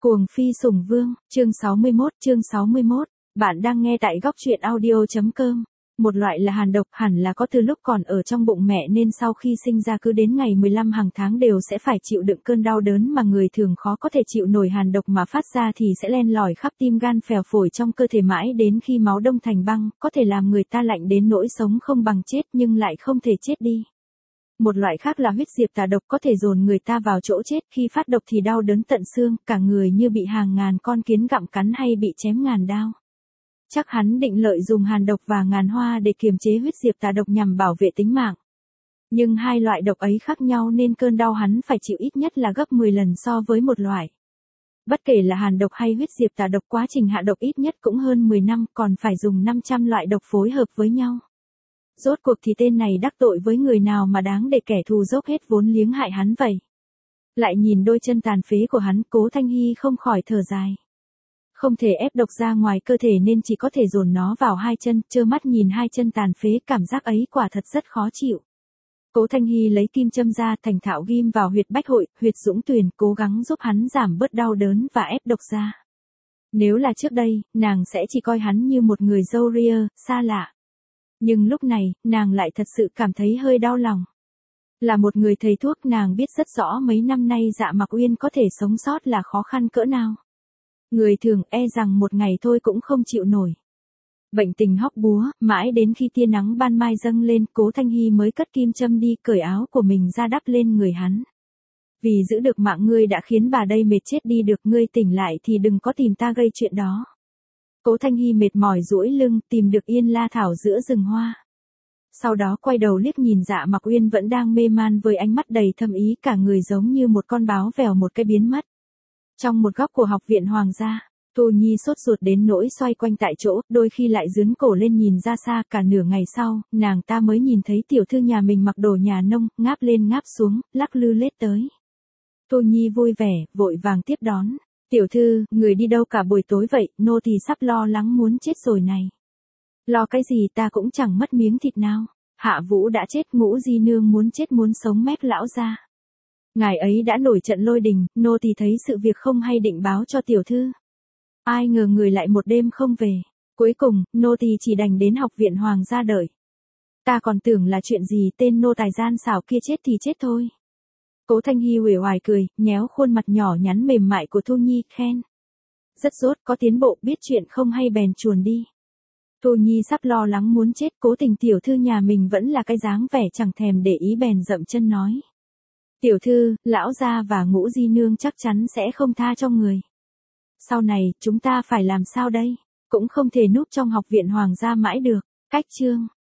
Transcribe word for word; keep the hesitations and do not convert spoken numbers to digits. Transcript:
Cuồng phi sủng vương, chương sáu mươi mốt, chương sáu mươi mốt. Bạn đang nghe tại góc truyện audio.com. Một loại là hàn độc hẳn là có từ lúc còn ở trong bụng mẹ nên sau khi sinh ra cứ đến ngày mười lăm hàng tháng đều sẽ phải chịu đựng cơn đau đớn mà người thường khó có thể chịu nổi. Hàn độc mà phát ra thì sẽ len lỏi khắp tim gan phèo phổi trong cơ thể mãi đến khi máu đông thành băng, có thể làm người ta lạnh đến nỗi sống không bằng chết nhưng lại không thể chết đi. Một loại khác là huyết diệp tà độc có thể dồn người ta vào chỗ chết, khi phát độc thì đau đớn tận xương, cả người như bị hàng ngàn con kiến gặm cắn hay bị chém ngàn đao. Chắc hắn định lợi dùng hàn độc và ngàn hoa để kiềm chế huyết diệp tà độc nhằm bảo vệ tính mạng. Nhưng hai loại độc ấy khác nhau nên cơn đau hắn phải chịu ít nhất là gấp mười lần so với một loại. Bất kể là hàn độc hay huyết diệp tà độc, quá trình hạ độc ít nhất cũng hơn mười năm, còn phải dùng năm trăm loại độc phối hợp với nhau. Rốt cuộc thì tên này đắc tội với người nào mà đáng để kẻ thù dốc hết vốn liếng hại hắn vậy? Lại nhìn đôi chân tàn phế của hắn, Cố Thanh Hy không khỏi thở dài. Không thể ép độc ra ngoài cơ thể nên chỉ có thể dồn nó vào hai chân, trơ mắt nhìn hai chân tàn phế, cảm giác ấy quả thật rất khó chịu. Cố Thanh Hy lấy kim châm ra, thành thạo ghim vào huyệt bách hội, huyệt dũng tuyền, cố gắng giúp hắn giảm bớt đau đớn và ép độc ra. Nếu là trước đây, nàng sẽ chỉ coi hắn như một người dâu ria, xa lạ. Nhưng lúc này, nàng lại thật sự cảm thấy hơi đau lòng. Là một người thầy thuốc, nàng biết rất rõ mấy năm nay Dạ Mặc Uyên có thể sống sót là khó khăn cỡ nào. Người thường e rằng một ngày thôi cũng không chịu nổi. Bệnh tình hóc búa, mãi đến khi tia nắng ban mai dâng lên, Cố Thanh Hy mới cất kim châm đi, cởi áo của mình ra đắp lên người hắn. Vì giữ được mạng ngươi đã khiến bà đây mệt chết đi được, ngươi tỉnh lại thì đừng có tìm ta gây chuyện đó. Cố Thanh Hy mệt mỏi duỗi lưng, tìm được Yên La Thảo giữa rừng hoa. Sau đó quay đầu liếc nhìn Dạ Mặc Uyên vẫn đang mê man với ánh mắt đầy thâm ý, cả người giống như một con báo vèo một cái biến mất. Trong một góc của học viện hoàng gia, Tô Nhi sốt ruột đến nỗi xoay quanh tại chỗ, đôi khi lại giương cổ lên nhìn ra xa. Cả nửa ngày sau, nàng ta mới nhìn thấy tiểu thư nhà mình mặc đồ nhà nông, ngáp lên ngáp xuống, lắc lư lết tới. Tô Nhi vui vẻ, vội vàng tiếp đón. Tiểu thư, người đi đâu cả buổi tối vậy, nô tỳ sắp lo lắng muốn chết rồi này. Lo cái gì, ta cũng chẳng mất miếng thịt nào. Hạ Vũ đã chết, Ngũ Di Nương muốn chết muốn sống mét lão ra. Ngài ấy đã nổi trận lôi đình, nô tỳ thấy sự việc không hay định báo cho tiểu thư. Ai ngờ người lại một đêm không về. Cuối cùng, nô tỳ chỉ đành đến học viện hoàng gia đợi. Ta còn tưởng là chuyện gì, tên nô tài gian xảo kia chết thì chết thôi. Cố Thanh Hy uể oải cười, nhéo khuôn mặt nhỏ nhắn mềm mại của Thu Nhi, khen. Rất rốt, có tiến bộ, biết chuyện không hay bèn chuồn đi. Thu Nhi sắp lo lắng muốn chết, cố tình tiểu thư nhà mình vẫn là cái dáng vẻ chẳng thèm để ý bèn dậm chân nói. Tiểu thư, lão gia và Ngũ Di Nương chắc chắn sẽ không tha cho người. Sau này, chúng ta phải làm sao đây? Cũng không thể núp trong học viện hoàng gia mãi được. Cách chương.